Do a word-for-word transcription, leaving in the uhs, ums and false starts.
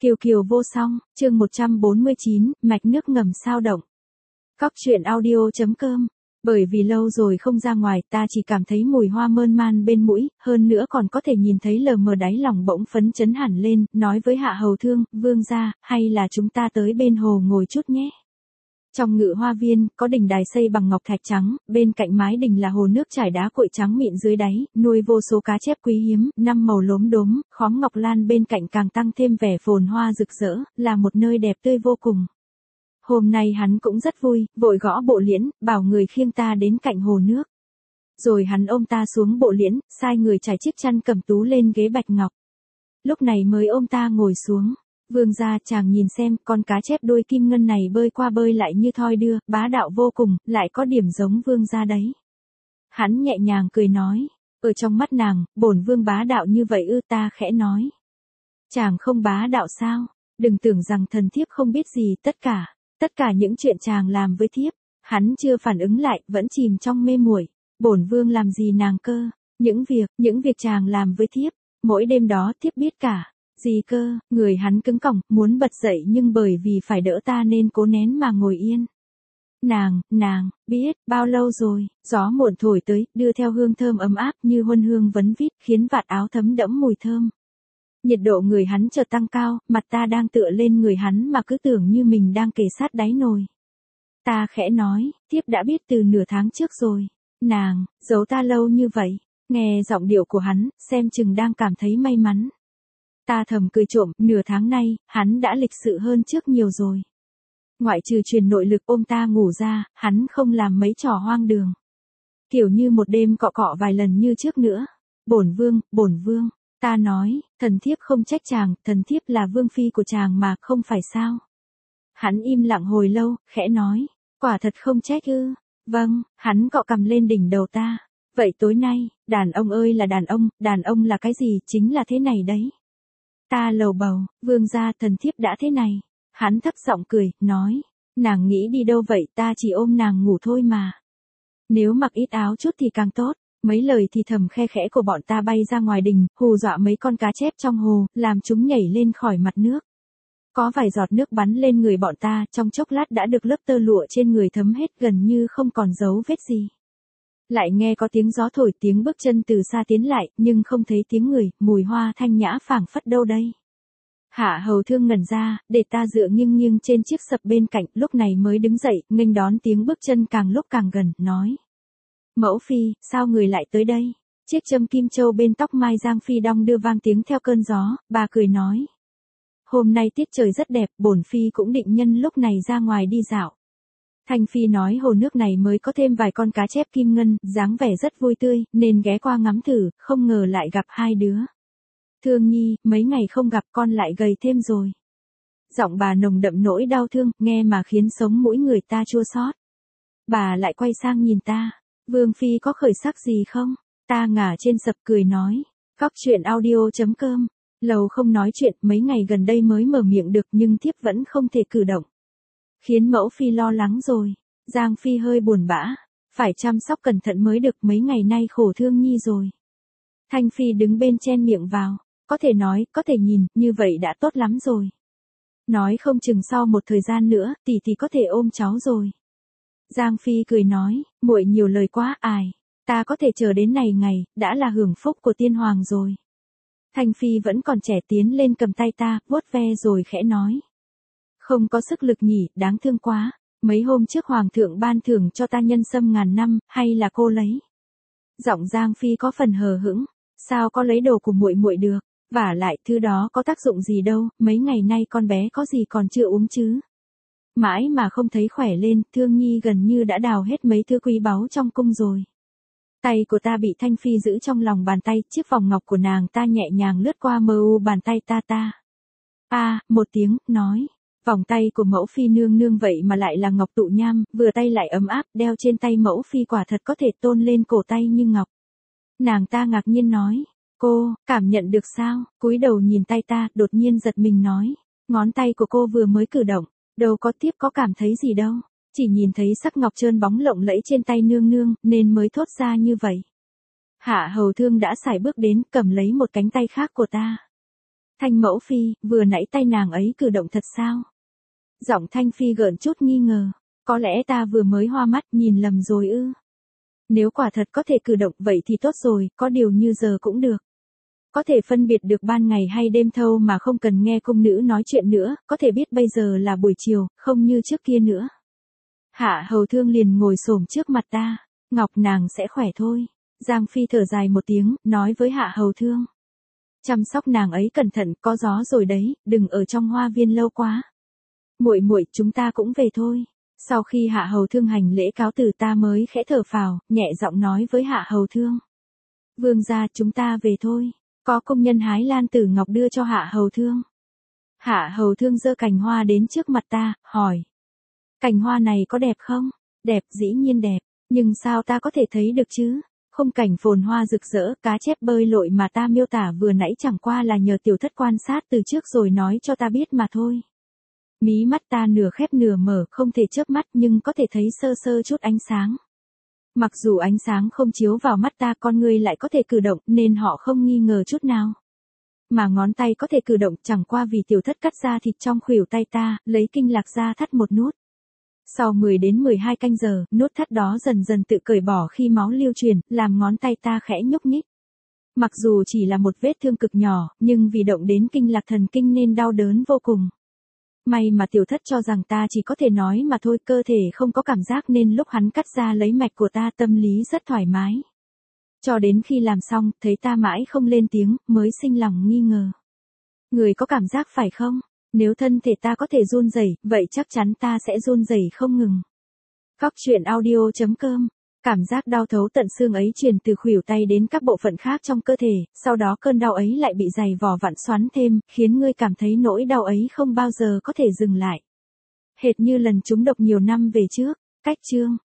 Kiều kiều vô song, chương một trăm bốn mươi chín, mạch nước ngầm sao động. Cóc truyện audio chấm com. Bởi vì lâu rồi không ra ngoài, ta chỉ cảm thấy mùi hoa mơn man bên mũi, hơn nữa còn có thể nhìn thấy lờ mờ đáy lòng bỗng phấn chấn hẳn lên, nói với Hạ Hầu Thương, vương gia, hay là chúng ta tới bên hồ ngồi chút nhé. Trong ngự hoa viên, có đình đài xây bằng ngọc thạch trắng, bên cạnh mái đình là hồ nước trải đá cuội trắng mịn dưới đáy, nuôi vô số cá chép quý hiếm, năm màu lốm đốm, khóm ngọc lan bên cạnh càng tăng thêm vẻ phồn hoa rực rỡ, là một nơi đẹp tươi vô cùng. Hôm nay hắn cũng rất vui, vội gõ bộ liễn, bảo người khiêng ta đến cạnh hồ nước. Rồi hắn ôm ta xuống bộ liễn, sai người trải chiếc chăn cẩm tú lên ghế bạch ngọc. Lúc này mới ôm ta ngồi xuống. Vương gia, chàng nhìn xem, con cá chép đuôi kim ngân này bơi qua bơi lại như thoi đưa, bá đạo vô cùng, lại có điểm giống vương gia đấy. Hắn nhẹ nhàng cười nói, ở trong mắt nàng, bổn vương bá đạo như vậy ư? Ta khẽ nói. Chàng không bá đạo sao? Đừng tưởng rằng thần thiếp không biết gì, tất cả, tất cả những chuyện chàng làm với thiếp. Hắn chưa phản ứng lại, vẫn chìm trong mê muội. Bổn vương làm gì nàng cơ? Những việc, những việc chàng làm với thiếp, mỗi đêm đó thiếp biết cả. Gì cơ? Người hắn cứng cỏng, muốn bật dậy nhưng bởi vì phải đỡ ta nên cố nén mà ngồi yên. Nàng, nàng, biết, bao lâu rồi, gió muộn thổi tới, đưa theo hương thơm ấm áp như huân hương vấn vít, khiến vạt áo thấm đẫm mùi thơm. Nhiệt độ người hắn chợt tăng cao, mặt ta đang tựa lên người hắn mà cứ tưởng như mình đang kề sát đáy nồi. Ta khẽ nói, thiếp đã biết từ nửa tháng trước rồi. Nàng, giấu ta lâu như vậy. Nghe giọng điệu của hắn, xem chừng đang cảm thấy may mắn. Ta thầm cười trộm, nửa tháng nay, hắn đã lịch sự hơn trước nhiều rồi. Ngoại trừ truyền nội lực ôm ta ngủ ra, hắn không làm mấy trò hoang đường. Kiểu như một đêm cọ cọ vài lần như trước nữa. Bổn vương, bổn vương, ta nói, thần thiếp không trách chàng, thần thiếp là vương phi của chàng mà, không phải sao. Hắn im lặng hồi lâu, khẽ nói, quả thật không trách ư? Vâng, hắn cọ cằm lên đỉnh đầu ta. Vậy tối nay, đàn ông ơi là đàn ông, đàn ông là cái gì, chính là thế này đấy. Ta lầu bầu, vương gia, thần thiếp đã thế này. Hắn thấp giọng cười, nói, nàng nghĩ đi đâu vậy? Ta chỉ ôm nàng ngủ thôi mà. Nếu mặc ít áo chút thì càng tốt. Mấy lời thì thầm khe khẽ của bọn ta bay ra ngoài đình, hù dọa mấy con cá chép trong hồ, làm chúng nhảy lên khỏi mặt nước. Có vài giọt nước bắn lên người bọn ta, trong chốc lát đã được lớp tơ lụa trên người thấm hết, gần như không còn dấu vết gì. Lại nghe có tiếng gió thổi, tiếng bước chân từ xa tiến lại, nhưng không thấy tiếng người, mùi hoa thanh nhã phảng phất đâu đây. Hạ Hầu Thương ngẩn ra, để ta dựa nghiêng nghiêng trên chiếc sập bên cạnh, lúc này mới đứng dậy, nghênh đón tiếng bước chân càng lúc càng gần, nói. Mẫu phi, sao người lại tới đây? Chiếc châm kim châu bên tóc mai Giang Phi đong đưa vang tiếng theo cơn gió, bà cười nói. Hôm nay tiết trời rất đẹp, bổn phi cũng định nhân lúc này ra ngoài đi dạo. Thanh Phi nói hồ nước này mới có thêm vài con cá chép kim ngân, dáng vẻ rất vui tươi, nên ghé qua ngắm thử, không ngờ lại gặp hai đứa. Thương nhi, mấy ngày không gặp con lại gầy thêm rồi. Giọng bà nồng đậm nỗi đau thương, nghe mà khiến sống mũi người ta chua xót. Bà lại quay sang nhìn ta, Vương Phi có khởi sắc gì không? Ta ngả trên sập cười nói, cóc truyện audio chấm com. Lâu không nói chuyện, mấy ngày gần đây mới mở miệng được nhưng thiếp vẫn không thể cử động. Khiến mẫu phi lo lắng rồi. Giang Phi hơi buồn bã. Phải chăm sóc cẩn thận mới được, mấy ngày nay khổ Thương nhi rồi. Thanh Phi đứng bên chen miệng vào. Có thể nói, có thể nhìn, như vậy đã tốt lắm rồi. Nói không chừng sau một thời gian nữa, tỷ tỷ có thể ôm cháu rồi. Giang Phi cười nói, muội nhiều lời quá, ải. Ta có thể chờ đến này ngày, đã là hưởng phúc của tiên hoàng rồi. Thanh Phi vẫn còn trẻ tiến lên cầm tay ta, vuốt ve rồi khẽ nói. Không có sức lực nhỉ, đáng thương quá. Mấy hôm trước hoàng thượng ban thưởng cho ta nhân sâm ngàn năm, hay là cô lấy? Giọng Giang Phi có phần hờ hững, sao có lấy đồ của muội muội được? Vả lại, thứ đó có tác dụng gì đâu, mấy ngày nay con bé có gì còn chưa uống chứ? Mãi mà không thấy khỏe lên, Thương nhi gần như đã đào hết mấy thứ quý báu trong cung rồi. Tay của ta bị Thanh Phi giữ trong lòng bàn tay, chiếc vòng ngọc của nàng ta nhẹ nhàng lướt qua mờ u bàn tay ta ta. A, à, một tiếng, nói. Vòng tay của mẫu phi nương nương vậy mà lại là ngọc tụ nham, vừa tay lại ấm áp, đeo trên tay mẫu phi quả thật có thể tôn lên cổ tay như ngọc. Nàng ta ngạc nhiên nói, cô, cảm nhận được sao? Cúi đầu nhìn tay ta, đột nhiên giật mình nói, ngón tay của cô vừa mới cử động, đâu có tiếp có cảm thấy gì đâu, chỉ nhìn thấy sắc ngọc trơn bóng lộng lẫy trên tay nương nương, nên mới thốt ra như vậy. Hạ Hầu Thương đã sải bước đến, cầm lấy một cánh tay khác của ta. Thanh mẫu phi, vừa nãy tay nàng ấy cử động thật sao? Giọng Thanh phi gợn chút nghi ngờ. Có lẽ ta vừa mới hoa mắt nhìn lầm rồi ư. Nếu quả thật có thể cử động vậy thì tốt rồi, có điều như giờ cũng được. Có thể phân biệt được ban ngày hay đêm thâu mà không cần nghe cung nữ nói chuyện nữa, có thể biết bây giờ là buổi chiều, không như trước kia nữa. Hạ hầu thương liền ngồi xổm trước mặt ta, Ngọc nàng sẽ khỏe thôi. Giang Phi thở dài một tiếng, nói với Hạ hầu thương. Chăm sóc nàng ấy cẩn thận, có gió rồi đấy, đừng ở trong hoa viên lâu quá. Muội muội, chúng ta cũng về thôi. Sau khi Hạ hầu thương hành lễ cáo từ ta mới khẽ thở phào, nhẹ giọng nói với Hạ hầu thương. Vương gia, chúng ta về thôi. Có công nhân hái lan tử ngọc đưa cho Hạ hầu thương. Hạ hầu thương giơ cành hoa đến trước mặt ta, hỏi. Cành hoa này có đẹp không? Đẹp, dĩ nhiên đẹp, nhưng sao ta có thể thấy được chứ? Khung cảnh phồn hoa rực rỡ, cá chép bơi lội mà ta miêu tả vừa nãy chẳng qua là nhờ tiểu thất quan sát từ trước rồi nói cho ta biết mà thôi. Mí mắt ta nửa khép nửa mở, không thể chớp mắt nhưng có thể thấy sơ sơ chút ánh sáng. Mặc dù ánh sáng không chiếu vào mắt ta, con người lại có thể cử động nên họ không nghi ngờ chút nào. Mà ngón tay có thể cử động chẳng qua vì tiểu thất cắt ra thịt trong khuỷu tay ta, lấy kinh lạc ra thắt một nút. Sau mười đến mười hai canh giờ, nút thắt đó dần dần tự cởi bỏ khi máu lưu truyền, làm ngón tay ta khẽ nhúc nhích. Mặc dù chỉ là một vết thương cực nhỏ, nhưng vì động đến kinh lạc thần kinh nên đau đớn vô cùng. May mà tiểu thất cho rằng ta chỉ có thể nói mà thôi, cơ thể không có cảm giác nên lúc hắn cắt ra lấy mạch của ta tâm lý rất thoải mái. Cho đến khi làm xong, thấy ta mãi không lên tiếng, mới sinh lòng nghi ngờ. Người có cảm giác phải không? Nếu thân thể ta có thể run rẩy, vậy chắc chắn ta sẽ run rẩy không ngừng. Cóc truyện audio chấm com. Cảm giác đau thấu tận xương ấy truyền từ khuỷu tay đến các bộ phận khác trong cơ thể, sau đó cơn đau ấy lại bị dày vò vặn xoắn thêm, khiến ngươi cảm thấy nỗi đau ấy không bao giờ có thể dừng lại. Hệt như lần trúng độc nhiều năm về trước. Cách chương